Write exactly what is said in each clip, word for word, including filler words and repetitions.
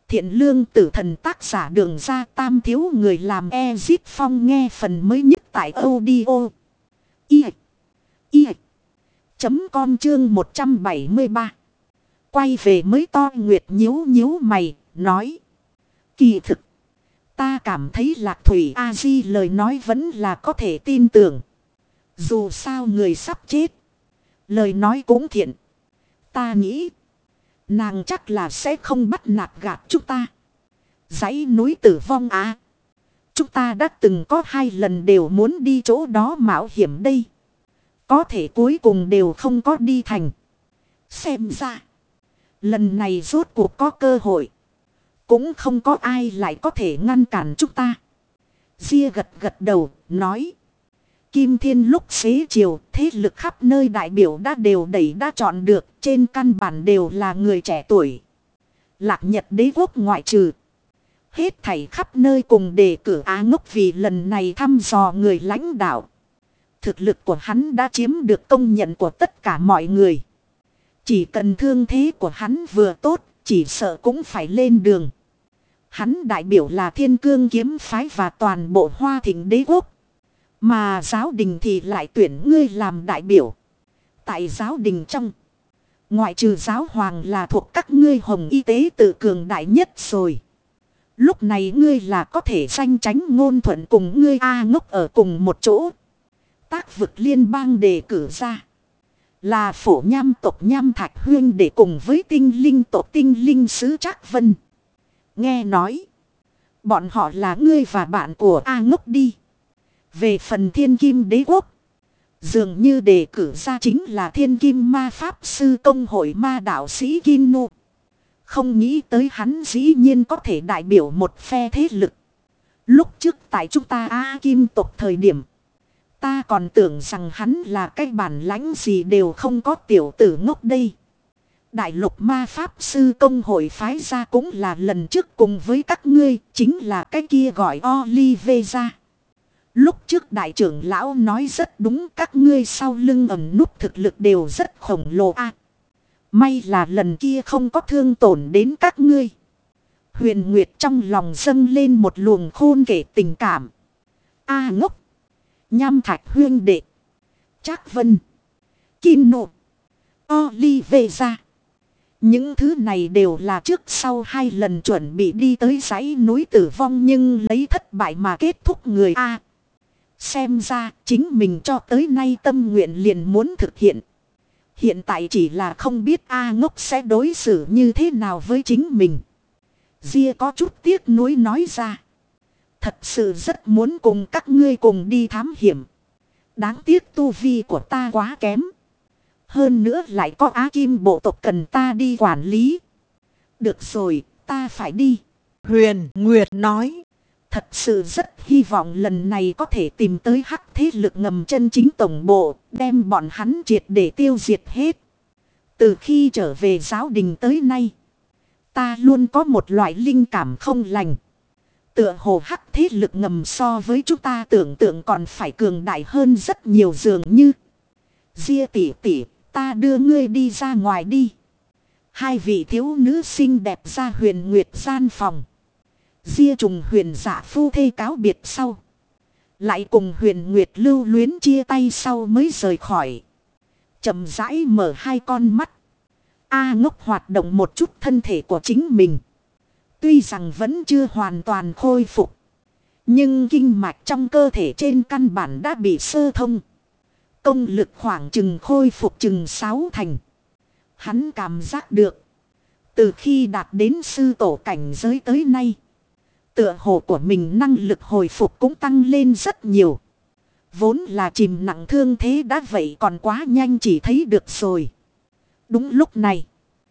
Thiện lương tử thần tác giả Đường Ra Tam thiếu người làm Ezip Phong nghe phần mới nhất tại audio. I. I. Chấm com chương một trăm bảy mươi ba. Quay về mới to Nguyệt nhíu nhíu mày, nói. Kỳ thực, ta cảm thấy Lạc Thủy A-di lời nói vẫn là có thể tin tưởng. Dù sao người sắp chết, lời nói cũng thiện. Ta nghĩ, nàng chắc là sẽ không bắt nạt gạt chúng ta. Dãy núi Tử Vong à. Chúng ta đã từng có hai lần đều muốn đi chỗ đó mạo hiểm đây. Có thể cuối cùng đều không có đi thành. Xem ra, lần này rốt cuộc có cơ hội. Cũng không có ai lại có thể ngăn cản chúng ta. Ria gật gật đầu, nói. Kim Thiên lúc xế chiều, thế lực khắp nơi đại biểu đã đều đẩy đã chọn được. Trên căn bản đều là người trẻ tuổi. Lạc Nhật đế quốc ngoại trừ. Hết thảy khắp nơi cùng đề cử Á Ngốc vì lần này thăm dò người lãnh đạo. Thực lực của hắn đã chiếm được công nhận của tất cả mọi người. Chỉ cần thương thế của hắn vừa tốt, chỉ sợ cũng phải lên đường. Hắn đại biểu là Thiên Cương kiếm phái và toàn bộ Hoa Thịnh đế quốc. Mà giáo đình thì lại tuyển ngươi làm đại biểu. Tại giáo đình trong, ngoại trừ giáo hoàng là thuộc các ngươi hồng y tế tự cường đại nhất rồi. Lúc này ngươi là có thể danh tránh ngôn thuận cùng ngươi A Ngốc ở cùng một chỗ. Tác vực liên bang đề cử ra là phổ nham tộc Nham Thạch Huyên để cùng với tinh linh tộc tinh linh sứ Trác Vân. Nghe nói, bọn họ là ngươi và bạn của A Ngốc đi. Về phần Thiên Kim đế quốc, dường như đề cử ra chính là Thiên Kim ma pháp sư công hội ma đạo sĩ Kinu. Không nghĩ tới hắn dĩ nhiên có thể đại biểu một phe thế lực. Lúc trước tại chúng ta A Kim tộc thời điểm, ta còn tưởng rằng hắn là cái bản lãnh gì đều không có tiểu tử ngốc đây. Đại lục ma pháp sư công hội phái ra cũng là lần trước cùng với các ngươi, chính là cái kia gọi Olivera. Lúc trước đại trưởng lão nói rất đúng, các ngươi sau lưng ẩn núp thực lực đều rất khổng lồ a. May là lần kia không có thương tổn đến các ngươi. Huyền Nguyệt trong lòng dâng lên một luồng khôn kể tình cảm. A Ngốc, Nham Thạch Huyên đệ, Trác Vân, Kinu, Olivera. Những thứ này đều là trước sau hai lần chuẩn bị đi tới dãy núi Tử Vong nhưng lấy thất bại mà kết thúc người A. Xem ra chính mình cho tới nay tâm nguyện liền muốn thực hiện. Hiện tại chỉ là không biết A Ngốc sẽ đối xử như thế nào với chính mình. Ria có chút tiếc nuối nói ra. Thật sự rất muốn cùng các ngươi cùng đi thám hiểm. Đáng tiếc tu vi của ta quá kém. Hơn nữa lại có Á Kim bộ tộc cần ta đi quản lý. Được rồi, ta phải đi. Huyền Nguyệt nói. Thật sự rất hy vọng lần này có thể tìm tới hắc thế lực ngầm chân chính tổng bộ, đem bọn hắn triệt để tiêu diệt hết. Từ khi trở về giáo đình tới nay, ta luôn có một loại linh cảm không lành. Tựa hồ hắc thế lực ngầm so với chúng ta tưởng tượng còn phải cường đại hơn rất nhiều dường như. Ria tỷ tỷ, ta đưa ngươi đi ra ngoài đi. Hai vị thiếu nữ xinh đẹp ra Huyền Nguyệt gian phòng. Ria trùng Huyền Dạ phu thê cáo biệt sau, lại cùng Huyền Nguyệt lưu luyến chia tay sau mới rời khỏi. Chậm rãi mở hai con mắt. A Ngốc hoạt động một chút thân thể của chính mình. Tuy rằng vẫn chưa hoàn toàn khôi phục, nhưng kinh mạch trong cơ thể trên căn bản đã bị sơ thông. Công lực khoảng chừng khôi phục chừng sáu thành. Hắn cảm giác được, từ khi đạt đến sư tổ cảnh giới tới nay, tựa hồ của mình năng lực hồi phục cũng tăng lên rất nhiều. Vốn là chìm nặng thương thế đã vậy còn quá nhanh chỉ thấy được rồi. Đúng lúc này,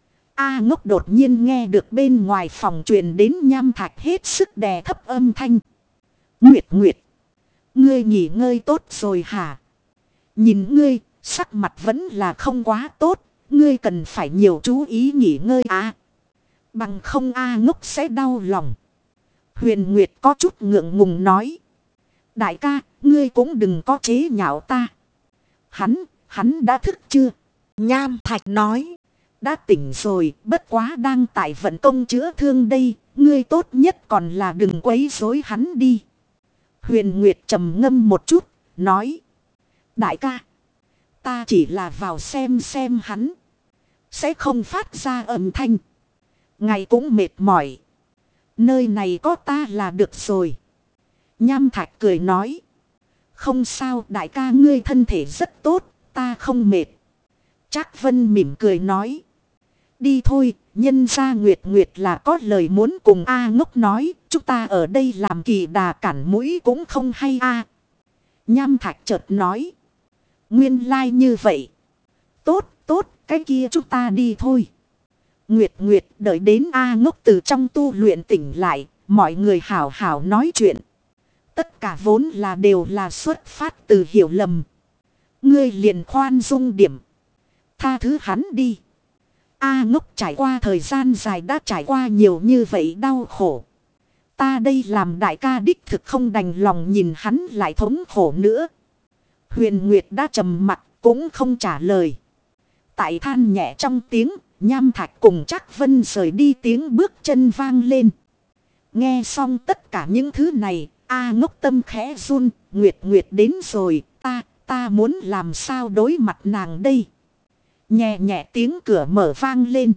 A Ngốc đột nhiên nghe được bên ngoài phòng truyền đến Nham Thạch hết sức đè thấp âm thanh. Nguyệt Nguyệt, ngươi nghỉ ngơi tốt rồi hả? Nhìn ngươi, sắc mặt vẫn là không quá tốt, ngươi cần phải nhiều chú ý nghỉ ngơi à. Bằng không A Ngốc sẽ đau lòng. Huyền Nguyệt có chút ngượng ngùng nói. Đại ca, ngươi cũng đừng có chế nhạo ta. Hắn, hắn đã thức chưa? Nham Thạch nói. Đã tỉnh rồi, bất quá đang tại vận công chữa thương đây, ngươi tốt nhất còn là đừng quấy rối hắn đi. Huyền Nguyệt trầm ngâm một chút, nói. Đại ca, ta chỉ là vào xem xem hắn. Sẽ không phát ra âm thanh. Ngài cũng mệt mỏi. Nơi này có ta là được rồi. Nham Thạch cười nói. Không sao đại ca ngươi thân thể rất tốt, ta không mệt. Trác Vân mỉm cười nói. Đi thôi, nhân gia Nguyệt Nguyệt là có lời muốn cùng A Ngốc nói. Chúng ta ở đây làm kỳ đà cản mũi cũng không hay a. Nham Thạch chợt nói. Nguyên lai like như vậy. Tốt, tốt, cái kia chúng ta đi thôi. Nguyệt Nguyệt đợi đến A Ngốc từ trong tu luyện tỉnh lại. Mọi người hảo hảo nói chuyện. Tất cả vốn là đều là xuất phát từ hiểu lầm. Ngươi liền khoan dung điểm. Tha thứ hắn đi. A Ngốc trải qua thời gian dài đã trải qua nhiều như vậy đau khổ. Ta đây làm đại ca đích thực không đành lòng nhìn hắn lại thống khổ nữa. Huyền Nguyệt đã trầm mặt cũng không trả lời. Tại than nhẹ trong tiếng, Nham Thạch cùng Trác Vân rời đi tiếng bước chân vang lên. Nghe xong tất cả những thứ này, A Ngốc tâm khẽ run, Nguyệt Nguyệt đến rồi, ta, ta muốn làm sao đối mặt nàng đây. Nhẹ nhẹ tiếng cửa mở vang lên.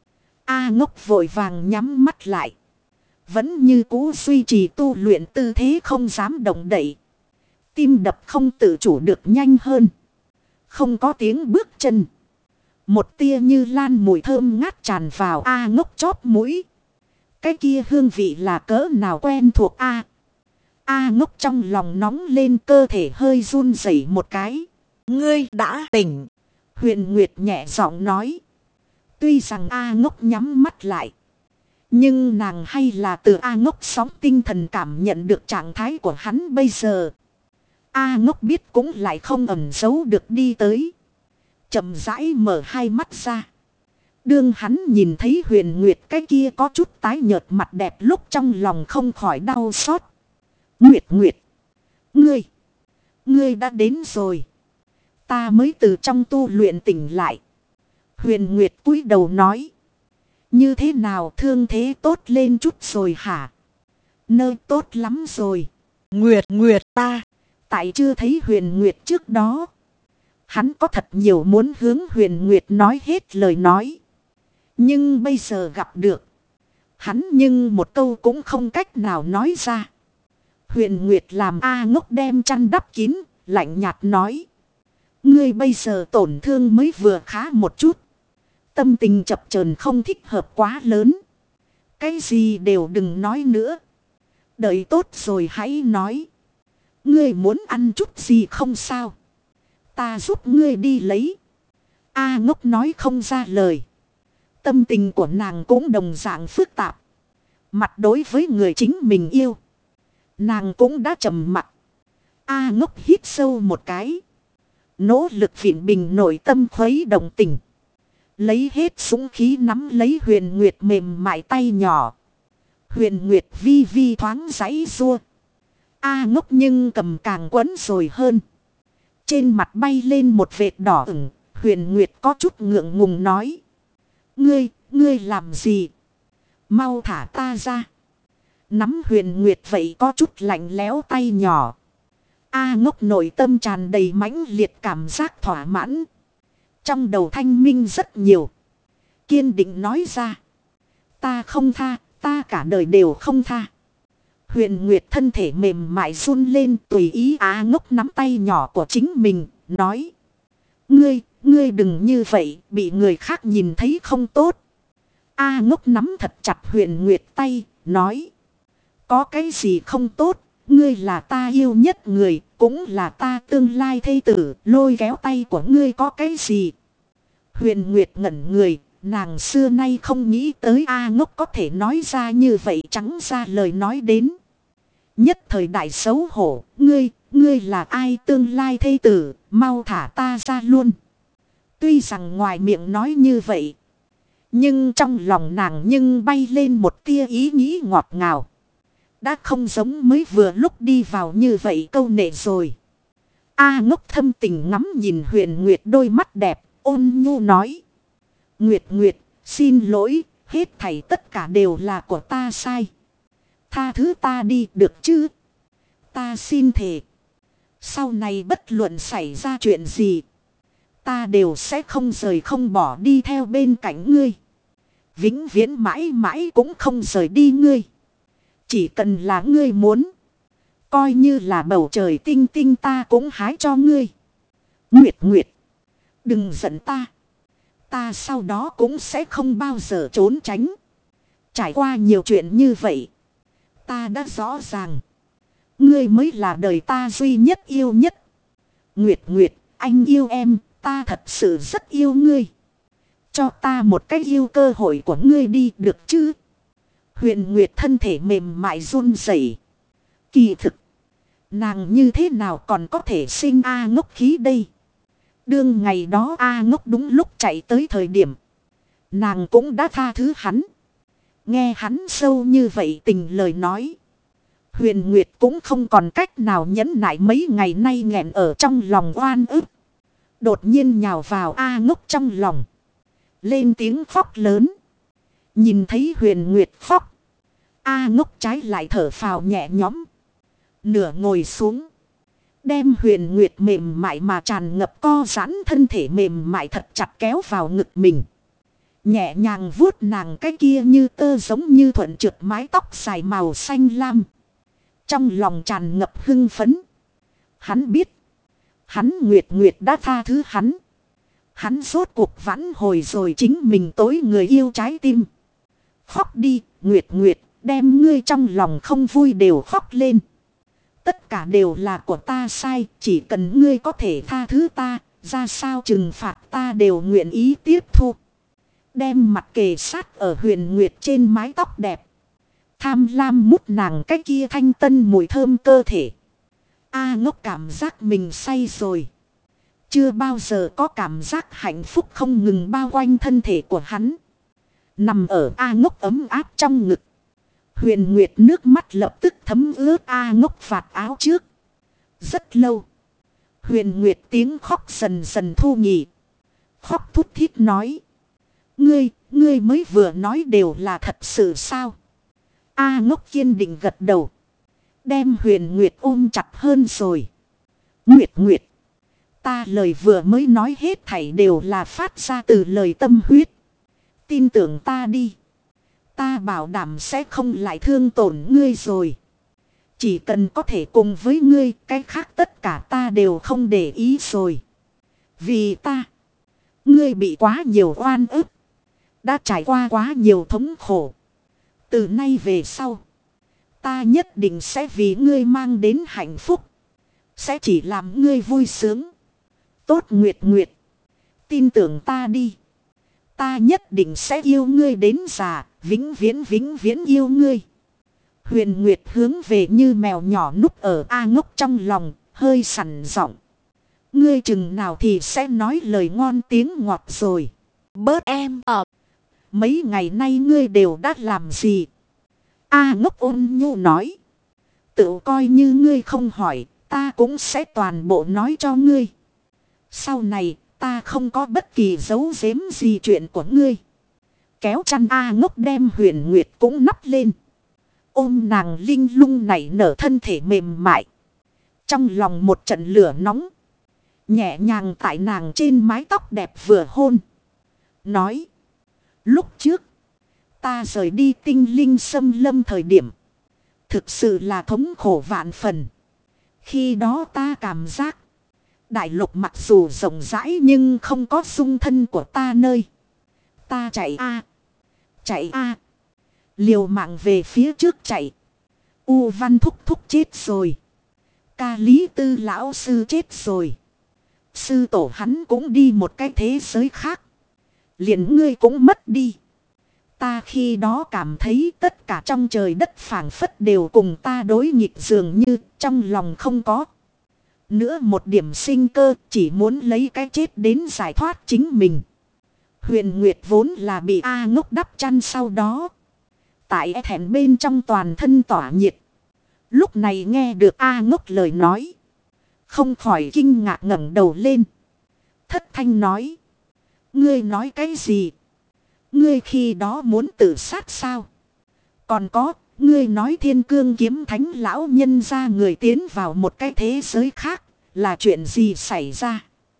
A Ngốc vội vàng nhắm mắt lại. Vẫn như cũ duy trì tu luyện tư thế không dám động đậy. Tim đập không tự chủ được nhanh hơn. Không có tiếng bước chân. Một tia như lan mùi thơm ngát tràn vào A Ngốc chóp mũi. Cái kia hương vị là cỡ nào quen thuộc A. A Ngốc trong lòng nóng lên cơ thể hơi run rẩy một cái. Ngươi đã tỉnh. Huyền Nguyệt nhẹ giọng nói. Tuy rằng A Ngốc nhắm mắt lại. Nhưng nàng hay là từ A Ngốc sóng tinh thần cảm nhận được trạng thái của hắn bây giờ. A Ngốc biết cũng lại không ẩn giấu được đi tới. Chậm rãi mở hai mắt ra. Đương hắn nhìn thấy Huyền Nguyệt cái kia có chút tái nhợt mặt đẹp lúc trong lòng không khỏi đau xót. Nguyệt Nguyệt. Ngươi. Ngươi đã đến rồi. Ta mới từ trong tu luyện tỉnh lại. Huyền Nguyệt cúi đầu nói. Như thế nào thương thế tốt lên chút rồi hả? Nơi tốt lắm rồi. Nguyệt Nguyệt ta. Tại chưa thấy Huyền Nguyệt trước đó. Hắn có thật nhiều muốn hướng Huyền Nguyệt nói hết lời nói. Nhưng bây giờ gặp được. Hắn nhưng một câu cũng không cách nào nói ra. Huyền Nguyệt làm A Ngốc đem chăn đắp kín, lạnh nhạt nói. Ngươi bây giờ tổn thương mới vừa khá một chút. Tâm tình chập chờn không thích hợp quá lớn. Cái gì đều đừng nói nữa. Đợi tốt rồi hãy nói. Ngươi muốn ăn chút gì không sao? Ta giúp ngươi đi lấy. A Ngốc nói không ra lời. Tâm tình của nàng cũng đồng dạng phức tạp. Mặt đối với người chính mình yêu. Nàng cũng đã trầm mặc. A Ngốc hít sâu một cái. Nỗ lực viện bình nội tâm khuấy động tình. Lấy hết súng khí nắm lấy Huyền Nguyệt mềm mại tay nhỏ. Huyền Nguyệt vi vi thoáng giãy rua. A Ngốc nhưng cầm càng quấn rồi hơn. Trên mặt bay lên một vệt đỏ ửng. Huyền Nguyệt có chút ngượng ngùng nói. Ngươi, ngươi làm gì? Mau thả ta ra. Nắm Huyền Nguyệt vậy có chút lạnh lẽo tay nhỏ. A Ngốc nội tâm tràn đầy mãnh liệt cảm giác thỏa mãn. Trong đầu thanh minh rất nhiều. Kiên định nói ra. Ta không tha, ta cả đời đều không tha. Huyền Nguyệt thân thể mềm mại run lên tùy ý A Ngốc nắm tay nhỏ của chính mình, nói. Ngươi, ngươi đừng như vậy, bị người khác nhìn thấy không tốt. A Ngốc nắm thật chặt Huyền Nguyệt tay, nói. Có cái gì không tốt, ngươi là ta yêu nhất người, cũng là ta tương lai thê tử, lôi kéo tay của ngươi có cái gì. Huyền Nguyệt ngẩn người, nàng xưa nay không nghĩ tới A Ngốc có thể nói ra như vậy trắng ra lời nói đến. Nhất thời đại xấu hổ, ngươi, ngươi là ai tương lai thê tử, mau thả ta ra luôn. Tuy rằng ngoài miệng nói như vậy, nhưng trong lòng nàng nhưng bay lên một tia ý nghĩ ngọt ngào. Đã không giống mới vừa lúc đi vào như vậy câu nệ rồi. A Ngốc thâm tình ngắm nhìn Huyền Nguyệt đôi mắt đẹp, ôn nhu nói. Nguyệt Nguyệt, xin lỗi, hết thảy tất cả đều là của ta sai. Tha thứ ta đi được chứ? Ta xin thề. Sau này bất luận xảy ra chuyện gì, ta đều sẽ không rời không bỏ đi theo bên cạnh ngươi. Vĩnh viễn mãi mãi cũng không rời đi ngươi. Chỉ cần là ngươi muốn, coi như là bầu trời tinh tinh ta cũng hái cho ngươi. Nguyệt Nguyệt, đừng giận ta. Ta sau đó cũng sẽ không bao giờ trốn tránh. Trải qua nhiều chuyện như vậy, ta đã rõ ràng, ngươi mới là đời ta duy nhất yêu nhất. Nguyệt Nguyệt, anh yêu em, ta thật sự rất yêu ngươi. Cho ta một cách yêu cơ hội của ngươi đi được chứ? Huyền Nguyệt thân thể mềm mại run rẩy. Kỳ thực, nàng như thế nào còn có thể sinh A Ngốc khí đây? Đương ngày đó A Ngốc đúng lúc chạy tới thời điểm, nàng cũng đã tha thứ hắn. Nghe hắn sâu như vậy tình lời nói, Huyền Nguyệt cũng không còn cách nào nhẫn nại mấy ngày nay nghẹn ở trong lòng oan ức. Đột nhiên nhào vào A Ngốc trong lòng, lên tiếng khóc lớn. Nhìn thấy Huyền Nguyệt khóc, A Ngốc trái lại thở phào nhẹ nhõm. Nửa ngồi xuống, đem Huyền Nguyệt mềm mại mà tràn ngập co giãn thân thể mềm mại thật chặt kéo vào ngực mình. Nhẹ nhàng vuốt nàng cái kia như tơ giống như thuận trượt mái tóc dài màu xanh lam. Trong lòng tràn ngập hưng phấn. Hắn biết, hắn Nguyệt Nguyệt đã tha thứ hắn. Hắn rốt cuộc vãn hồi rồi chính mình tối người yêu trái tim. Khóc đi, Nguyệt Nguyệt, đem ngươi trong lòng không vui đều khóc lên. Tất cả đều là của ta sai, chỉ cần ngươi có thể tha thứ ta, ra sao trừng phạt ta đều nguyện ý tiếp thu. Đem mặt kề sát ở Huyền Nguyệt trên mái tóc đẹp. Tham lam mút nàng cái kia thanh tân mùi thơm cơ thể. A Ngốc cảm giác mình say rồi. Chưa bao giờ có cảm giác hạnh phúc không ngừng bao quanh thân thể của hắn. Nằm ở A Ngốc ấm áp trong ngực. Huyền Nguyệt nước mắt lập tức thấm ướt A Ngốc vạt áo trước. Rất lâu, Huyền Nguyệt tiếng khóc dần dần thu nhị. Khóc thút thít nói. Ngươi, ngươi mới vừa nói đều là thật sự sao? A Ngốc kiên định gật đầu. Đem Huyền Nguyệt ôm chặt hơn rồi. Nguyệt Nguyệt, ta lời vừa mới nói hết thảy đều là phát ra từ lời tâm huyết. Tin tưởng ta đi. Ta bảo đảm sẽ không lại thương tổn ngươi rồi. Chỉ cần có thể cùng với ngươi, cái khác tất cả ta đều không để ý rồi. Vì ta, ngươi bị quá nhiều oan ức. Đã trải qua quá nhiều thống khổ. Từ nay về sau, ta nhất định sẽ vì ngươi mang đến hạnh phúc. Sẽ chỉ làm ngươi vui sướng. Tốt Nguyệt Nguyệt, tin tưởng ta đi. Ta nhất định sẽ yêu ngươi đến già, vĩnh viễn vĩnh viễn yêu ngươi. Huyền Nguyệt hướng về như mèo nhỏ núp ở A Ngốc trong lòng, hơi sẵn giọng. Ngươi chừng nào thì sẽ nói lời ngon tiếng ngọt rồi. Bớt em ở. Mấy ngày nay ngươi đều đã làm gì? A Ngốc ôn nhu nói. Tự coi như ngươi không hỏi, ta cũng sẽ toàn bộ nói cho ngươi. Sau này, ta không có bất kỳ dấu giếm gì chuyện của ngươi. Kéo chăn A Ngốc đem Huyền Nguyệt cũng nắp lên. Ôm nàng linh lung nảy nở thân thể mềm mại. Trong lòng một trận lửa nóng. Nhẹ nhàng tại nàng trên mái tóc đẹp vừa hôn. Nói. Lúc trước, ta rời đi tinh linh xâm lâm thời điểm. Thực sự là thống khổ vạn phần. Khi đó ta cảm giác. Đại lục mặc dù rộng rãi nhưng không có dung thân của ta nơi. Ta chạy a Chạy a Liều mạng về phía trước chạy. U Văn Thúc Thúc chết rồi. Ca Lý Tư lão sư chết rồi. Sư tổ hắn cũng đi một cái thế giới khác. Liền ngươi cũng mất đi. Ta khi đó cảm thấy tất cả trong trời đất phảng phất đều cùng ta đối nghịch dường như trong lòng không có nữa một điểm sinh cơ, chỉ muốn lấy cái chết đến giải thoát chính mình. Huyền Nguyệt vốn là bị A Ngốc đắp chăn sau đó. Tại e thẹn bên trong toàn thân tỏa nhiệt. Lúc này nghe được A Ngốc lời nói. Không khỏi kinh ngạc ngẩng đầu lên. Thất thanh nói. Ngươi nói cái gì? ngươi khi đó muốn tự sát sao? Còn có, ngươi nói thiên cương kiếm thánh lão nhân ra người tiến vào một cái thế giới khác, là chuyện gì xảy ra?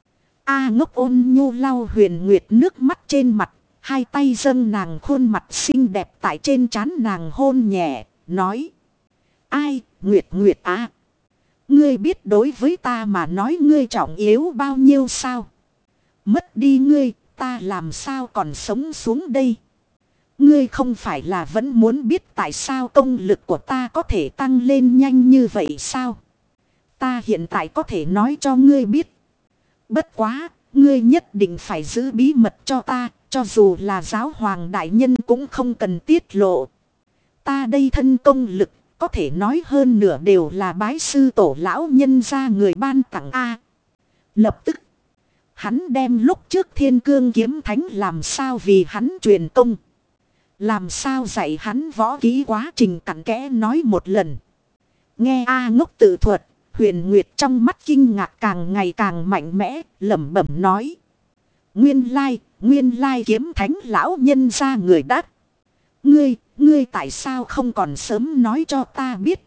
A Ngốc ôn nhu lau Huyền Nguyệt nước mắt trên mặt, hai tay dâng nàng khuôn mặt xinh đẹp tại trên trán nàng hôn nhẹ, nói. Ai, Nguyệt Nguyệt à? Ngươi biết đối với ta mà nói ngươi trọng yếu bao nhiêu sao? Mất đi ngươi, ta làm sao còn sống xuống đây? Ngươi không phải là vẫn muốn biết tại sao công lực của ta có thể tăng lên nhanh như vậy sao? Ta hiện tại có thể nói cho ngươi biết. Bất quá, ngươi nhất định phải giữ bí mật cho ta, cho dù là giáo hoàng đại nhân cũng không cần tiết lộ. Ta đây thân công lực, có thể nói hơn nửa đều là bái sư tổ lão nhân ra người ban tặng A. Lập tức, hắn đem lúc trước thiên cương kiếm thánh làm sao vì hắn truyền công. Làm sao dạy hắn võ kỹ quá trình cặn kẽ nói một lần. Nghe A Ngốc tự thuật, Huyền Nguyệt trong mắt kinh ngạc càng ngày càng mạnh mẽ, lẩm bẩm nói. Nguyên lai, nguyên lai kiếm thánh lão nhân ra người đắc. Ngươi, ngươi tại sao không còn sớm nói cho ta biết?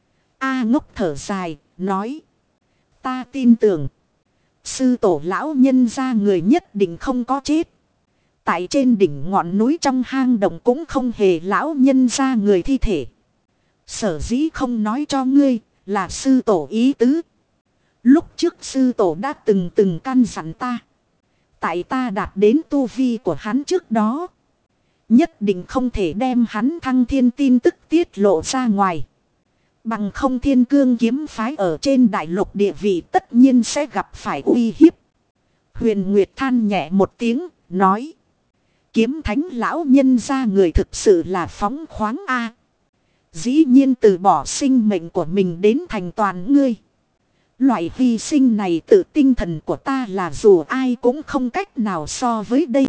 A Ngốc thở dài, nói. Ta tin tưởng. Sư tổ lão nhân ra người nhất định không có chết. Tại trên đỉnh ngọn núi trong hang động cũng không hề lão nhân ra người thi thể. Sở dĩ không nói cho ngươi là sư tổ ý tứ. Lúc trước sư tổ đã từng từng căn dặn ta. Tại ta đạt đến tu vi của hắn trước đó. Nhất định không thể đem hắn thăng thiên tin tức tiết lộ ra ngoài. Bằng không thiên cương kiếm phái ở trên đại lục địa vị tất nhiên sẽ gặp phải uy hiếp. Huyền Nguyệt than nhẹ một tiếng, nói. Kiếm thánh lão nhân ra người thực sự là phóng khoáng a. Dĩ nhiên từ bỏ sinh mệnh của mình đến thành toàn ngươi. Loại hy sinh này tự tinh thần của ta là dù ai cũng không cách nào so với đây.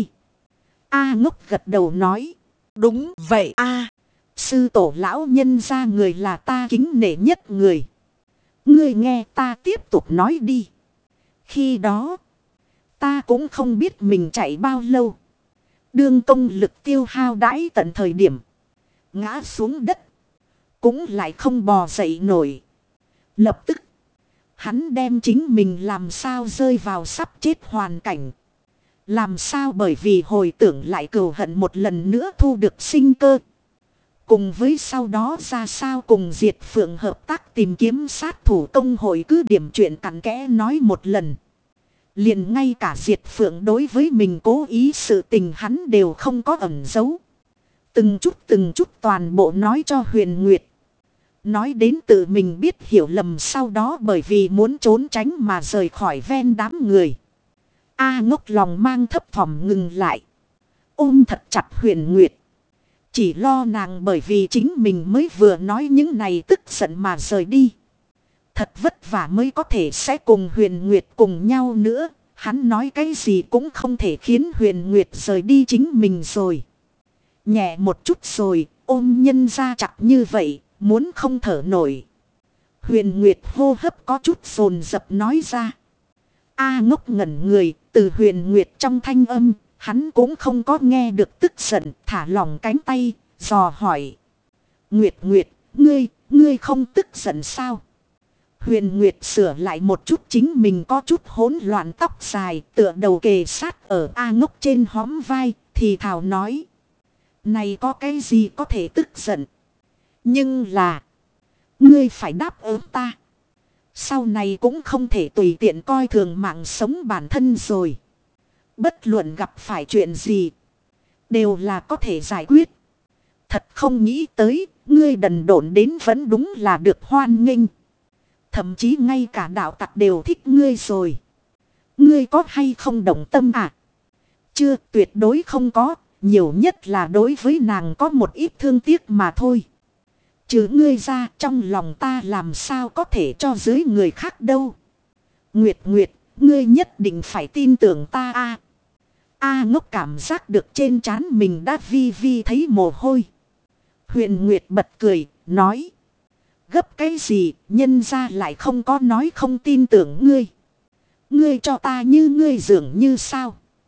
A Ngốc gật đầu nói. Đúng vậy a. Sư tổ lão nhân ra người là ta kính nể nhất người. Ngươi nghe ta tiếp tục nói đi. Khi đó, ta cũng không biết mình chạy bao lâu. Đương công lực tiêu hao đãi tận thời điểm. Ngã xuống đất. Cũng lại không bò dậy nổi. Lập tức, hắn đem chính mình làm sao rơi vào sắp chết hoàn cảnh. Làm sao bởi vì hồi tưởng lại cừu hận một lần nữa thu được sinh cơ. Cùng với sau đó ra sao cùng Diệt Phượng hợp tác tìm kiếm sát thủ công hội cứ điểm chuyện cặn kẽ nói một lần. Liền ngay cả Diệt Phượng đối với mình cố ý sự tình hắn đều không có ẩn giấu. Từng chút từng chút toàn bộ nói cho Huyền Nguyệt. Nói đến tự mình biết hiểu lầm sau đó bởi vì muốn trốn tránh mà rời khỏi ven đám người. A Ngốc lòng mang thấp thỏm ngừng lại. Ôm thật chặt Huyền Nguyệt. Chỉ lo nàng bởi vì chính mình mới vừa nói những này tức giận mà rời đi. Thật vất vả mới có thể sẽ cùng Huyền Nguyệt cùng nhau nữa. Hắn nói cái gì cũng không thể khiến Huyền Nguyệt rời đi chính mình rồi. Nhẹ một chút rồi, ôm nhân ra chặt như vậy, muốn không thở nổi. Huyền Nguyệt hô hấp có chút dồn dập nói ra. A Ngốc ngẩn người, từ Huyền Nguyệt trong thanh âm, hắn cũng không có nghe được tức giận, thả lỏng cánh tay, dò hỏi. Nguyệt Nguyệt, ngươi, ngươi không tức giận sao? Huyền Nguyệt sửa lại một chút chính mình có chút hỗn loạn tóc dài, tựa đầu kề sát ở A Ngốc trên hõm vai, thì thào nói. Này có cái gì có thể tức giận? Nhưng là, ngươi phải đáp ứng ta. Sau này cũng không thể tùy tiện coi thường mạng sống bản thân rồi. Bất luận gặp phải chuyện gì, đều là có thể giải quyết. Thật không nghĩ tới, ngươi đần độn đến vẫn đúng là được hoan nghênh. Thậm chí ngay cả đạo tặc đều thích ngươi rồi. Ngươi có hay không đồng tâm à? Chưa, tuyệt đối không có. Nhiều nhất là đối với nàng có một ít thương tiếc mà thôi. Chứ ngươi ra trong lòng ta làm sao có thể cho dưới người khác đâu. Nguyệt Nguyệt, ngươi nhất định phải tin tưởng ta a. A Ngốc cảm giác được trên trán mình đã vi vi thấy mồ hôi. Huyền Nguyệt bật cười, nói. Gấp cái gì, nhân ra lại không có nói không tin tưởng ngươi. Ngươi cho ta như ngươi dường như sao.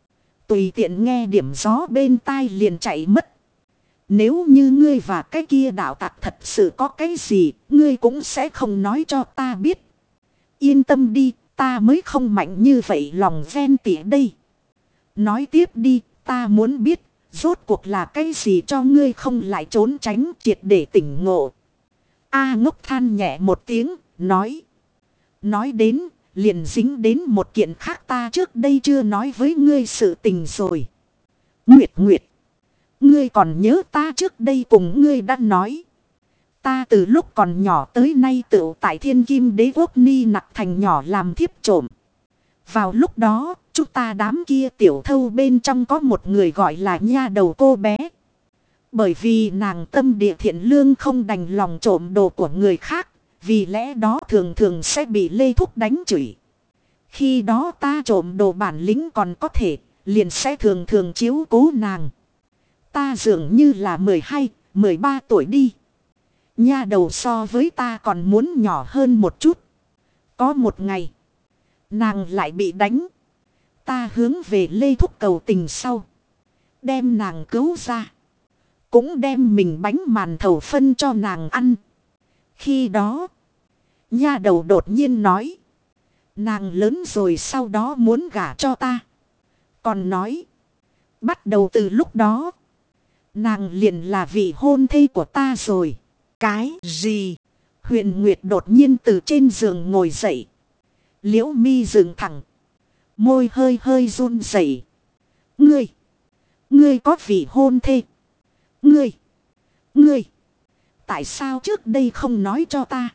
Tùy tiện nghe điểm gió bên tai liền chạy mất. Nếu như ngươi và cái kia đạo tặc thật sự có cái gì, ngươi cũng sẽ không nói cho ta biết. Yên tâm đi, ta mới không mạnh như vậy lòng ven tỉa đây. Nói tiếp đi, ta muốn biết, rốt cuộc là cái gì cho ngươi không lại trốn tránh triệt để tỉnh ngộ. A Ngốc than nhẹ một tiếng, nói. Nói đến, liền dính đến một kiện khác ta trước đây chưa nói với ngươi sự tình rồi. Nguyệt Nguyệt. Ngươi còn nhớ ta trước đây cùng ngươi đã nói. Ta từ lúc còn nhỏ tới nay tự tại Thiên Kim Đế Quốc Ni Nặc Thành nhỏ làm thiếp trộm. Vào lúc đó, chúng ta đám kia tiểu thâu bên trong có một người gọi là nha đầu cô bé. Bởi vì nàng tâm địa thiện lương không đành lòng trộm đồ của người khác. Vì lẽ đó thường thường sẽ bị Lê Thúc đánh chửi. Khi đó ta trộm đồ bản lĩnh còn có thể, liền sẽ thường thường chiếu cố nàng. Ta dường như là mười hai, mười ba tuổi đi. Nha đầu so với ta còn muốn nhỏ hơn một chút. Có một ngày, nàng lại bị đánh. Ta hướng về Lê Thúc cầu tình sau. Đem nàng cứu ra. Cũng đem mình bánh màn thầu phân cho nàng ăn. Khi đó, nha đầu đột nhiên nói. Nàng lớn rồi sau đó muốn gả cho ta. Còn nói. Bắt đầu từ lúc đó. Nàng liền là vị hôn thê của ta rồi. Cái gì? Huyền Nguyệt đột nhiên từ trên giường ngồi dậy. Liễu mi dựng thẳng. Môi hơi hơi run rẩy. Ngươi. Ngươi có vị hôn thê. Ngươi. Ngươi. Tại sao trước đây không nói cho ta?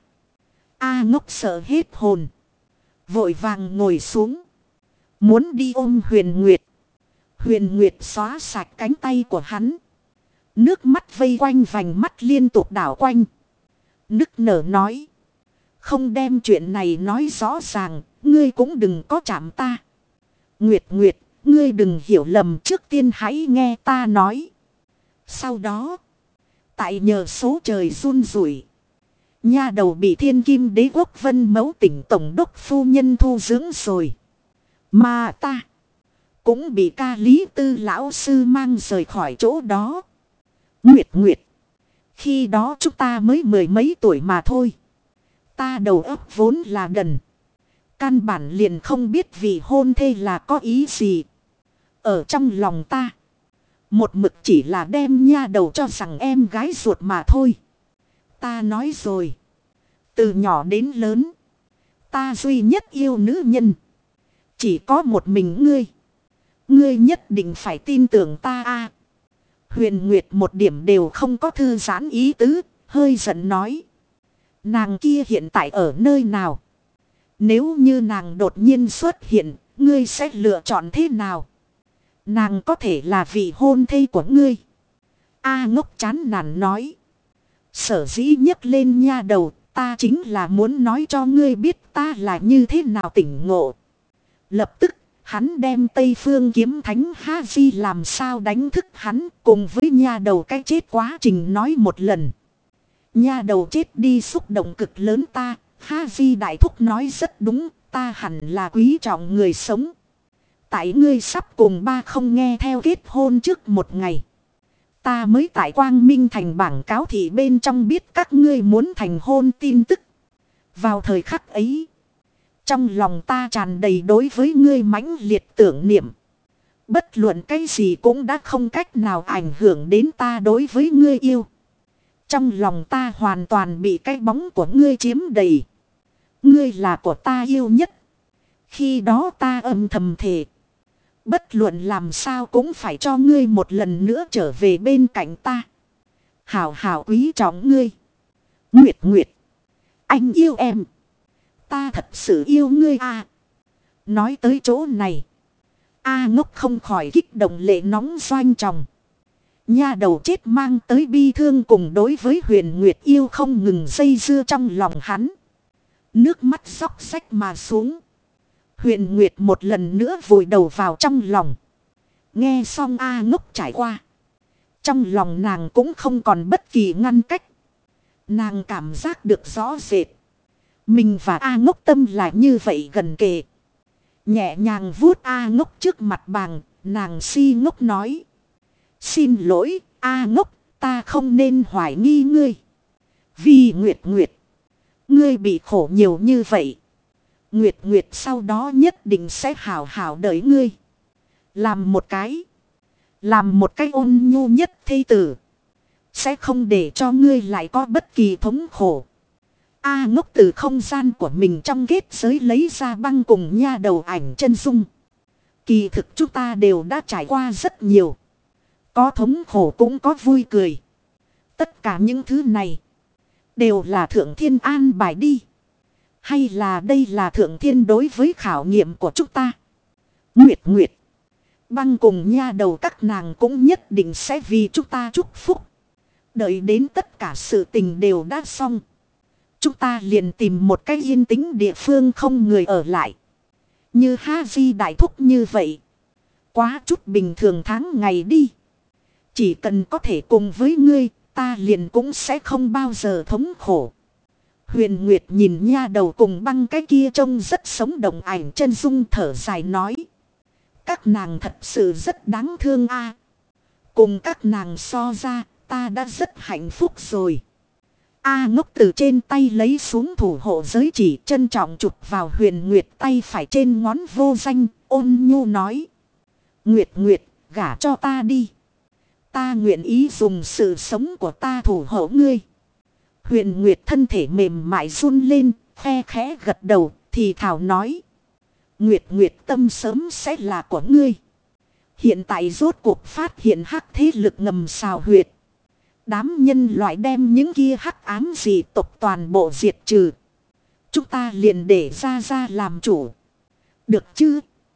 A Ngốc sợ hết hồn. Vội vàng ngồi xuống. Muốn đi ôm Huyền Nguyệt. Huyền Nguyệt xóa sạch cánh tay của hắn. Nước mắt vây quanh vành mắt liên tục đảo quanh. Nức nở nói. Không đem chuyện này nói rõ ràng. Ngươi cũng đừng có chạm ta. Nguyệt Nguyệt. Ngươi đừng hiểu lầm, trước tiên hãy nghe ta nói. Sau đó. Tại nhờ số trời run rủi. Nha đầu bị Thiên Kim Đế Quốc Vân Mẫu tỉnh tổng đốc phu nhân thu dưỡng rồi. Mà ta. Cũng bị ca lý tư lão sư mang rời khỏi chỗ đó. Nguyệt Nguyệt. Khi đó chúng ta mới mười mấy tuổi mà thôi. Ta đầu óc vốn là đần. Căn bản liền không biết vì hôn thê là có ý gì. Ở trong lòng ta. Một mực chỉ là đem nha đầu cho rằng em gái ruột mà thôi. Ta nói rồi. Từ nhỏ đến lớn. Ta duy nhất yêu nữ nhân. Chỉ có một mình ngươi. Ngươi nhất định phải tin tưởng ta a. Huyền Nguyệt một điểm đều không có thư giãn ý tứ. Hơi giận nói. Nàng kia hiện tại ở nơi nào? Nếu như nàng đột nhiên xuất hiện. Ngươi sẽ lựa chọn thế nào? Nàng có thể là vị hôn thê của ngươi. A Ngốc chán nản nói. Sở dĩ nhấc lên nha đầu. Ta chính là muốn nói cho ngươi biết ta là như thế nào tỉnh ngộ. Lập tức. Hắn đem Tây Phương Kiếm Thánh Ha Di làm sao đánh thức hắn cùng với nha đầu cái chết quá trình nói một lần. Nha đầu chết đi xúc động cực lớn ta. Ha Di đại thúc nói rất đúng, ta hẳn là quý trọng người sống. Tại ngươi sắp cùng ba không nghe theo kết hôn trước một ngày. Ta mới tại Quang Minh Thành bảng cáo thị bên trong biết các ngươi muốn thành hôn tin tức. Vào thời khắc ấy. Trong lòng ta tràn đầy đối với ngươi mãnh liệt tưởng niệm. Bất luận cái gì cũng đã không cách nào ảnh hưởng đến ta đối với ngươi yêu. Trong lòng ta hoàn toàn bị cái bóng của ngươi chiếm đầy. Ngươi là của ta yêu nhất. Khi đó ta âm thầm thề. Bất luận làm sao cũng phải cho ngươi một lần nữa trở về bên cạnh ta. Hảo hảo quý trọng ngươi. Nguyệt Nguyệt. Anh yêu em. Ta thật sự yêu ngươi à. Nói tới chỗ này. A Ngốc không khỏi kích động lệ nóng doanh tròng. Nha đầu chết mang tới bi thương cùng đối với Huyền Nguyệt yêu không ngừng dây dưa trong lòng hắn. Nước mắt róc rách mà xuống. Huyền Nguyệt một lần nữa vùi đầu vào trong lòng. Nghe xong A Ngốc trải qua. Trong lòng nàng cũng không còn bất kỳ ngăn cách. Nàng cảm giác được rõ rệt. Mình và A Ngốc tâm là như vậy gần kề. Nhẹ nhàng vuốt A Ngốc trước mặt bàn. nàng si ngốc nói. Xin lỗi, A ngốc, ta không nên hoài nghi ngươi. Vì Nguyệt Nguyệt, ngươi bị khổ nhiều như vậy. Nguyệt Nguyệt sau đó nhất định sẽ hảo hảo đợi ngươi. Làm một cái. Làm một cái ôn nhu nhất thê tử. Sẽ không để cho ngươi lại có bất kỳ thống khổ. A ngốc từ không gian của mình trong kết giới lấy ra băng cùng nha đầu ảnh chân dung. Kỳ thực chúng ta đều đã trải qua rất nhiều. Có thống khổ cũng có vui cười. Tất cả những thứ này đều là thượng thiên an bài đi. Hay là đây là thượng thiên đối với khảo nghiệm của chúng ta? Nguyệt Nguyệt, băng cùng nha đầu các nàng cũng nhất định sẽ vì chúng ta chúc phúc. Đợi đến tất cả sự tình đều đã xong, chúng ta liền tìm một cái yên tĩnh địa phương không người ở lại. Như Ha Di đại thúc như vậy. Quá chút bình thường tháng ngày đi. Chỉ cần có thể cùng với ngươi, ta liền cũng sẽ không bao giờ thống khổ. Huyền Nguyệt nhìn nha đầu cùng băng cái kia trông rất sống động ảnh chân dung thở dài nói. Các nàng thật sự rất đáng thương a. Cùng các nàng so ra, ta đã rất hạnh phúc rồi. A ngốc từ trên tay lấy xuống thủ hộ giới chỉ, trân trọng chụp vào Huyền Nguyệt tay phải trên ngón vô danh, ôn nhu nói. Nguyệt Nguyệt, gả cho ta đi. Ta nguyện ý dùng sự sống của ta thủ hộ ngươi. Huyền Nguyệt thân thể mềm mại run lên, khe khẽ gật đầu, thì thảo nói. Nguyệt Nguyệt tâm sớm sẽ là của ngươi. Hiện tại rốt cuộc phát hiện hắc thế lực ngầm xào huyệt. Đám nhân loại đem những kia hắc ám dị tộc toàn bộ diệt trừ. Chúng ta liền để ra ra làm chủ. Được chứ?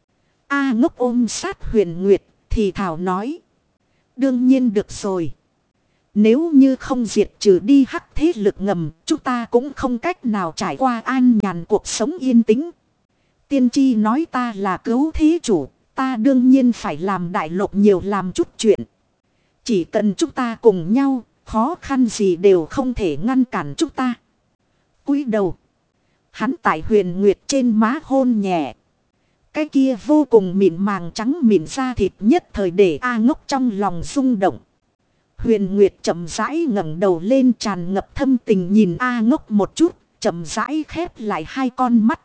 A ngốc ôm sát Huyền Nguyệt thì thảo nói. Đương nhiên được rồi. Nếu như không diệt trừ đi hắc thế lực ngầm, chúng ta cũng không cách nào trải qua an nhàn cuộc sống yên tĩnh. Tiên tri nói ta là cứu thế chủ, ta đương nhiên phải làm đại lục nhiều làm chút chuyện. Chỉ cần chúng ta cùng nhau, khó khăn gì đều không thể ngăn cản chúng ta. Cúi đầu, hắn tại Huyền Nguyệt trên má hôn nhẹ. Cái kia vô cùng mịn màng trắng mịn da thịt nhất thời để A ngốc trong lòng rung động. Huyền Nguyệt chậm rãi ngẩng đầu lên, tràn ngập thâm tình nhìn A ngốc một chút, chậm rãi khép lại hai con mắt.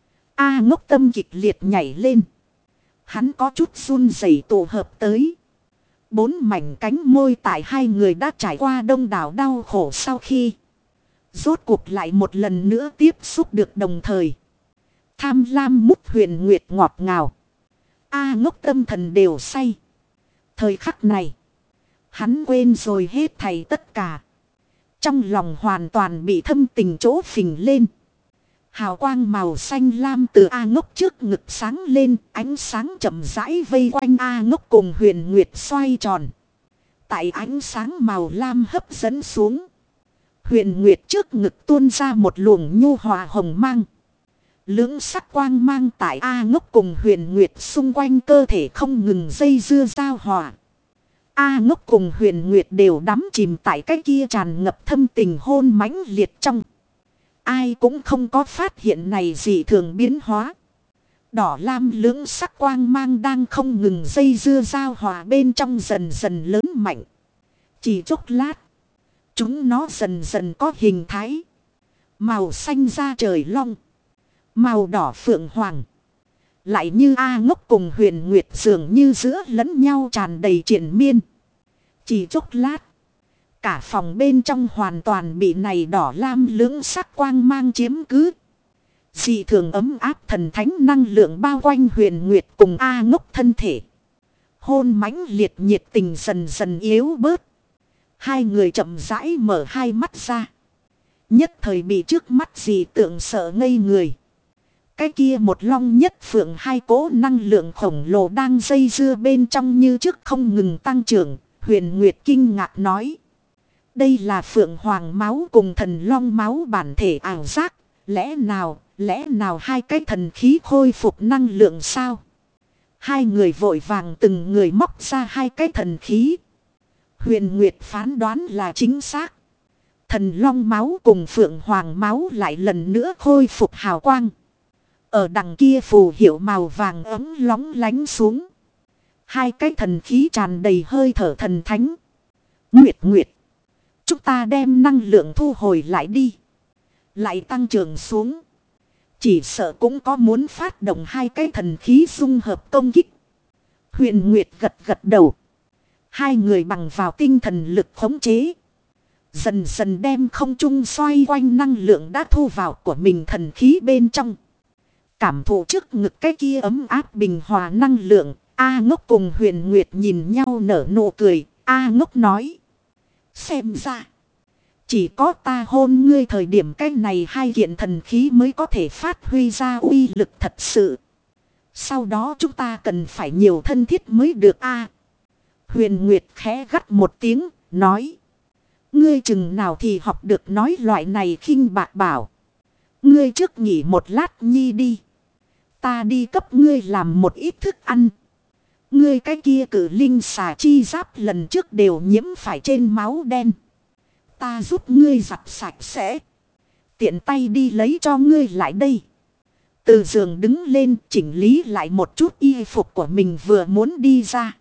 A ngốc tâm kịch liệt nhảy lên. Hắn có chút run rẩy tụ hợp tới. Bốn mảnh cánh môi tại hai người đã trải qua đông đảo đau khổ sau khi rốt cuộc lại một lần nữa tiếp xúc được đồng thời. Tham lam mút Huyền Nguyệt ngọt ngào. A ngốc tâm thần đều say. Thời khắc này, hắn quên rồi hết thảy tất cả. Trong lòng hoàn toàn bị thâm tình chỗ phình lên. Hào quang màu xanh lam từ A ngốc trước ngực sáng lên, ánh sáng chậm rãi vây quanh A ngốc cùng Huyền Nguyệt xoay tròn. Tại ánh sáng màu lam hấp dẫn xuống, Huyền Nguyệt trước ngực tuôn ra một luồng nhu hòa hồng mang. Lưỡng sắc quang mang tại A ngốc cùng Huyền Nguyệt xung quanh cơ thể không ngừng dây dưa giao hòa. A ngốc cùng Huyền Nguyệt đều đắm chìm tại cái kia tràn ngập thâm tình hôn mãnh liệt trong. Ai cũng không có phát hiện này dị thường biến hóa. Đỏ lam lưỡng sắc quang mang đang không ngừng dây dưa giao hòa bên trong dần dần lớn mạnh. Chỉ chốc lát, chúng nó dần dần có hình thái. Màu xanh da trời long, màu đỏ phượng hoàng. Lại như A ngốc cùng Huyền Nguyệt dường như giữa lẫn nhau tràn đầy triền miên. Chỉ chốc lát, cả phòng bên trong hoàn toàn bị này đỏ lam lưỡng sắc quang mang chiếm cứ. Dị thường ấm áp thần thánh năng lượng bao quanh Huyền Nguyệt cùng A ngốc thân thể. Hôn mãnh liệt nhiệt tình dần dần yếu bớt. Hai người chậm rãi mở hai mắt ra. Nhất thời bị trước mắt dị tượng sợ ngây người. Cái kia một long nhất phượng hai cỗ năng lượng khổng lồ đang dây dưa bên trong như trước không ngừng tăng trưởng. Huyền Nguyệt kinh ngạc nói. Đây là phượng hoàng máu cùng thần long máu bản thể ảo giác. Lẽ nào, lẽ nào hai cái thần khí khôi phục năng lượng sao? Hai người vội vàng từng người móc ra hai cái thần khí. Huyền Nguyệt phán đoán là chính xác. Thần long máu cùng phượng hoàng máu lại lần nữa khôi phục hào quang. Ở đằng kia phù hiệu màu vàng ấm lóng lánh xuống. Hai cái thần khí tràn đầy hơi thở thần thánh. Nguyệt Nguyệt. Chúng ta đem năng lượng thu hồi lại đi. Lại tăng trưởng xuống. Chỉ sợ cũng có muốn phát động hai cái thần khí dung hợp công kích. Huyền Nguyệt gật gật đầu. Hai người bằng vào tinh thần lực khống chế. Dần dần đem không trung xoay quanh năng lượng đã thu vào của mình thần khí bên trong. Cảm thụ trước ngực cái kia ấm áp bình hòa năng lượng. A Ngốc cùng Huyền Nguyệt nhìn nhau nở nụ cười. A Ngốc nói. Xem ra. Chỉ có ta hôn ngươi thời điểm cái này hai kiện thần khí mới có thể phát huy ra uy lực thật sự. Sau đó chúng ta cần phải nhiều thân thiết mới được a. Huyền Nguyệt khẽ gắt một tiếng, nói. Ngươi chừng nào thì học được nói loại này khinh bạc bảo. Ngươi trước nghỉ một lát nhi đi. Ta đi cấp ngươi làm một ít thức ăn. Ngươi cái kia cử linh xà chi giáp lần trước đều nhiễm phải trên máu đen. Ta giúp ngươi giặt sạch sẽ. Tiện tay đi lấy cho ngươi lại đây. Từ giường đứng lên chỉnh lý lại một chút y phục của mình vừa muốn đi ra.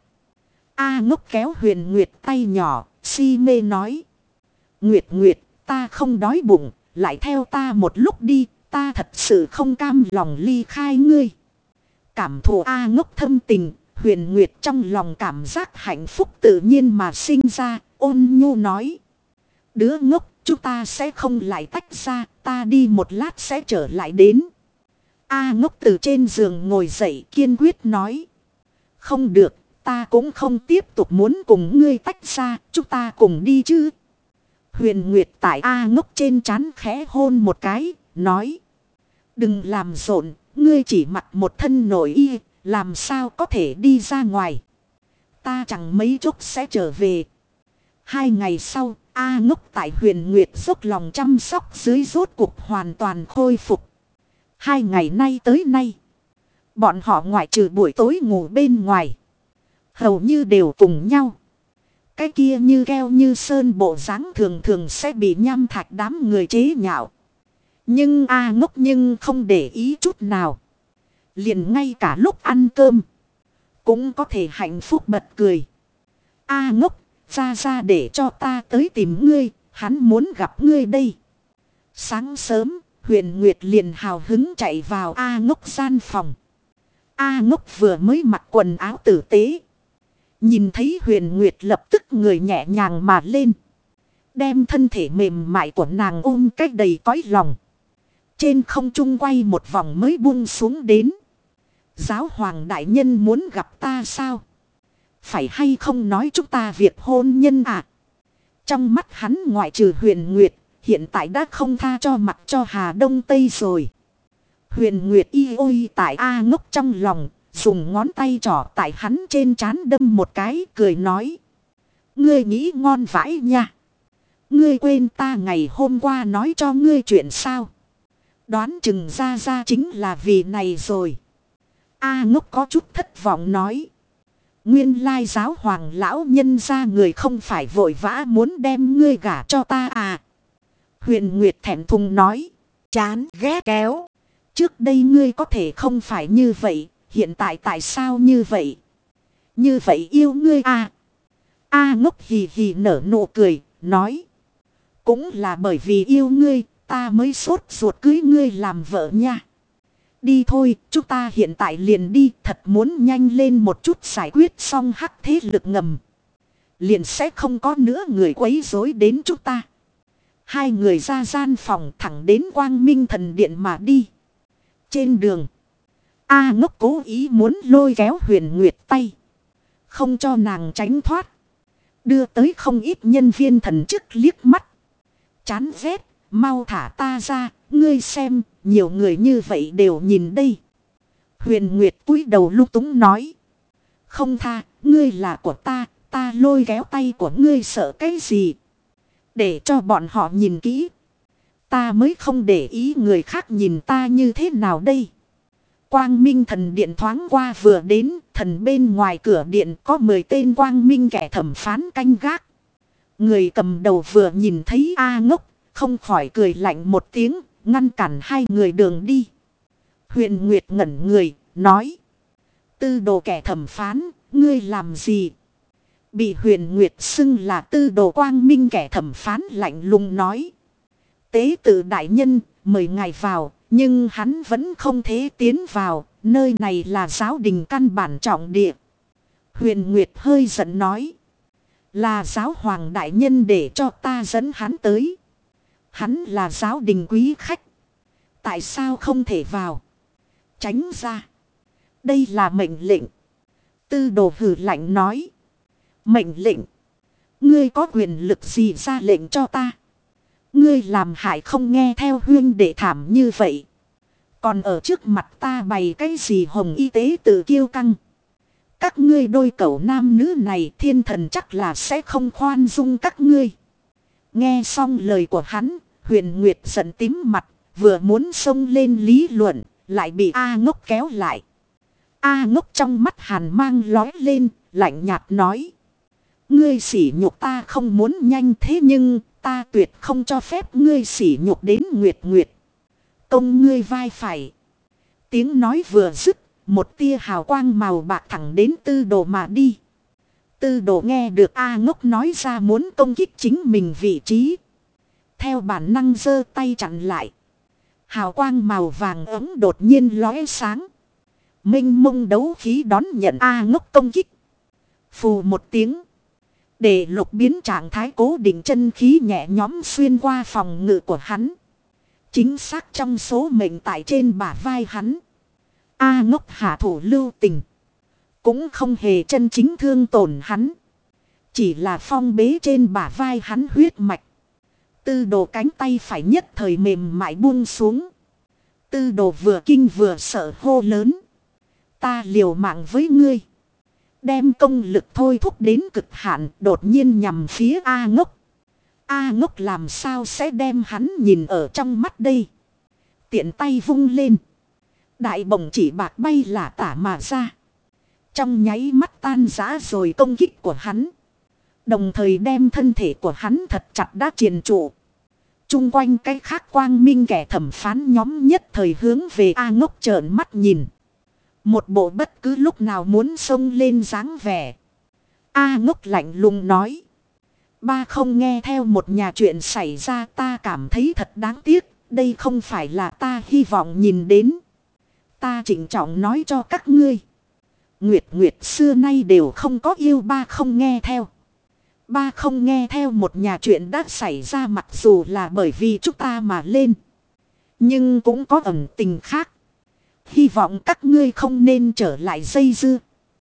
A Ngốc kéo Huyền Nguyệt tay nhỏ, si mê nói. Nguyệt Nguyệt, ta không đói bụng, lại theo ta một lúc đi, ta thật sự không cam lòng ly khai ngươi. Cảm thụ A Ngốc thâm tình, Huyền Nguyệt trong lòng cảm giác hạnh phúc tự nhiên mà sinh ra, ôn nhu nói. Đứa ngốc, chúng ta sẽ không lại tách ra, ta đi một lát sẽ trở lại đến. A Ngốc từ trên giường ngồi dậy kiên quyết nói. Không được, ta cũng không tiếp tục muốn cùng ngươi tách ra, chúng ta cùng đi chứ. Huyền Nguyệt tại A Ngốc trên trán khẽ hôn một cái, nói. Đừng làm rộn, ngươi chỉ mặc một thân nội y, làm sao có thể đi ra ngoài. Ta chẳng mấy chốc sẽ trở về. Hai ngày sau, A Ngốc tại Huyền Nguyệt dốc lòng chăm sóc dưới rốt cuộc hoàn toàn khôi phục. Hai ngày nay tới nay, bọn họ ngoại trừ buổi tối ngủ bên ngoài, hầu như đều cùng nhau. Cái kia như keo như sơn bộ dáng thường thường sẽ bị nham thạch đám người chế nhạo. Nhưng A Ngốc nhưng không để ý chút nào. Liền ngay cả lúc ăn cơm, cũng có thể hạnh phúc bật cười. A Ngốc, ra ra để cho ta tới tìm ngươi, hắn muốn gặp ngươi đây. Sáng sớm, Huyền Nguyệt liền hào hứng chạy vào A Ngốc gian phòng. A Ngốc vừa mới mặc quần áo tử tế. Nhìn thấy Huyền Nguyệt lập tức người nhẹ nhàng mà lên. Đem thân thể mềm mại của nàng ôm cách đầy cõi lòng. Trên không trung quay một vòng mới buông xuống đến. Giáo hoàng đại nhân muốn gặp ta sao? Phải hay không nói chúng ta việc hôn nhân à? Trong mắt hắn ngoại trừ Huyền Nguyệt, hiện tại đã không tha cho mặt cho Hà Đông Tây rồi. Huyền Nguyệt y ôi tại A Ngốc trong lòng, dùng ngón tay trỏ tại hắn trên trán đâm một cái, cười nói. Ngươi nghĩ ngon vãi nha. Ngươi quên ta ngày hôm qua nói cho ngươi chuyện sao? Đoán chừng ra ra chính là vì này rồi. A Ngốc có chút thất vọng nói. Nguyên lai giáo hoàng lão nhân ra người không phải vội vã muốn đem ngươi gả cho ta à? Huyền Nguyệt thẹn thùng nói. Chán ghét kéo. Trước đây ngươi có thể không phải như vậy. Hiện tại tại sao như vậy? Như vậy yêu ngươi à? A Ngốc hì hì nở nụ cười, nói. Cũng là bởi vì yêu ngươi, ta mới sốt ruột cưới ngươi làm vợ nha. Đi thôi, chúng ta hiện tại liền đi, thật muốn nhanh lên một chút giải quyết xong hắc thế lực ngầm. Liền sẽ không có nữa người quấy rối đến chúng ta. Hai người ra gian phòng thẳng đến Quang Minh Thần Điện mà đi. Trên đường, A Ngốc cố ý muốn lôi kéo Huyền Nguyệt tay, không cho nàng tránh thoát. Đưa tới không ít nhân viên thần chức liếc mắt. Chán ghét, mau thả ta ra, ngươi xem, nhiều người như vậy đều nhìn đây. Huyền Nguyệt cúi đầu lung túng nói. Không tha, ngươi là của ta, ta lôi kéo tay của ngươi sợ cái gì? Để cho bọn họ nhìn kỹ. Ta mới không để ý người khác nhìn ta như thế nào đây. Quang Minh Thần Điện thoáng qua vừa đến, thần bên ngoài cửa điện có mười tên Quang Minh kẻ thẩm phán canh gác. Người cầm đầu vừa nhìn thấy A Ngốc, không khỏi cười lạnh một tiếng, ngăn cản hai người đường đi. Huyền Nguyệt ngẩn người, nói. Tư đồ kẻ thẩm phán, ngươi làm gì? Bị Huyền Nguyệt xưng là tư đồ quang minh kẻ thẩm phán lạnh lùng nói. Tế tự đại nhân, mời ngài vào, nhưng hắn vẫn không thể tiến vào, nơi này là giáo đình căn bản trọng địa. Huyền Nguyệt hơi giận nói. Là giáo hoàng đại nhân để cho ta dẫn hắn tới. Hắn là giáo đình quý khách. Tại sao không thể vào? Tránh ra. Đây là mệnh lệnh. Tư đồ hử lạnh nói. Mệnh lệnh. Ngươi có quyền lực gì ra lệnh cho ta? Ngươi làm hại không nghe theo huyên để thảm như vậy. Còn ở trước mặt ta bày cái gì hồng y tế tự kiêu căng. Các ngươi đôi cẩu nam nữ này thiên thần chắc là sẽ không khoan dung các ngươi. Nghe xong lời của hắn, Huyền Nguyệt giận tím mặt, vừa muốn xông lên lý luận, lại bị A Ngốc kéo lại. A Ngốc trong mắt hàn mang lói lên, lạnh nhạt nói. Ngươi sỉ nhục ta không muốn nhanh thế nhưng ta tuyệt không cho phép ngươi sỉ nhục đến Nguyệt Nguyệt. Công ngươi vai phải. Tiếng nói vừa dứt, một tia hào quang màu bạc thẳng đến tư đồ mà đi. Tư đồ nghe được A Ngốc nói ra muốn công kích chính mình vị trí. Theo bản năng giơ tay chặn lại. Hào quang màu vàng ấm đột nhiên lóe sáng. Minh mông đấu khí đón nhận A Ngốc công kích. Phù một tiếng. Để lục biến trạng thái cố định chân khí nhẹ nhõm xuyên qua phòng ngự của hắn. Chính xác trong số mệnh tại trên bả vai hắn. A Ngốc hạ thủ lưu tình. Cũng không hề chân chính thương tổn hắn. Chỉ là phong bế trên bả vai hắn huyết mạch. Tư đồ cánh tay phải nhất thời mềm mại buông xuống. Tư đồ vừa kinh vừa sợ hô lớn. Ta liều mạng với ngươi. Đem công lực thôi thúc đến cực hạn đột nhiên nhằm phía A Ngốc. A Ngốc làm sao sẽ đem hắn nhìn ở trong mắt đây. Tiện tay vung lên. Đại bổng chỉ bạc bay là tả mà ra. Trong nháy mắt tan rã rồi công kích của hắn. Đồng thời đem thân thể của hắn thật chặt đã triền trụ. Trung quanh cái khác quang minh kẻ thẩm phán nhóm nhất thời hướng về A Ngốc trợn mắt nhìn. Một bộ bất cứ lúc nào muốn xông lên dáng vẻ. A Ngốc lạnh lùng nói. Ba không nghe theo một nhà chuyện xảy ra ta cảm thấy thật đáng tiếc. Đây không phải là ta hy vọng nhìn đến. Ta chỉnh trọng nói cho các ngươi. Nguyệt Nguyệt xưa nay đều không có yêu ba không nghe theo. Ba không nghe theo một nhà chuyện đã xảy ra mặc dù là bởi vì chúng ta mà lên. Nhưng cũng có ẩn tình khác. Hy vọng các ngươi không nên trở lại dây dưa.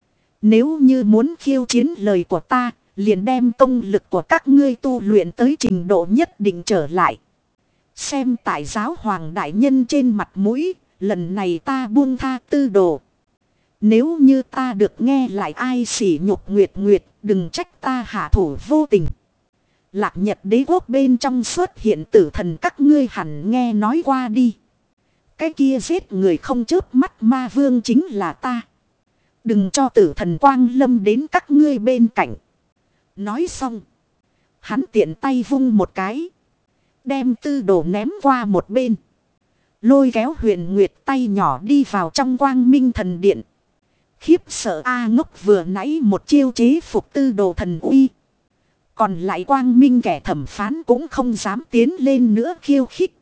Nếu như muốn khiêu chiến lời của ta, liền đem công lực của các ngươi tu luyện tới trình độ nhất định trở lại. Xem tại giáo hoàng đại nhân trên mặt mũi, lần này ta buông tha tư đồ. Nếu như ta được nghe lại ai sỉ nhục Nguyệt Nguyệt, đừng trách ta hạ thủ vô tình. Lạc Nhật đế quốc bên trong xuất hiện tử thần các ngươi hẳn nghe nói qua đi. Cái kia giết người không chớp mắt ma vương chính là ta. Đừng cho tử thần quang lâm đến các ngươi bên cạnh. Nói xong. Hắn tiện tay vung một cái. Đem tư đồ ném qua một bên. Lôi kéo Huyền Nguyệt tay nhỏ đi vào trong quang minh thần điện. Khiếp sợ A Ngốc vừa nãy một chiêu chế phục tư đồ thần uy. Còn lại quang minh kẻ thẩm phán cũng không dám tiến lên nữa khiêu khích.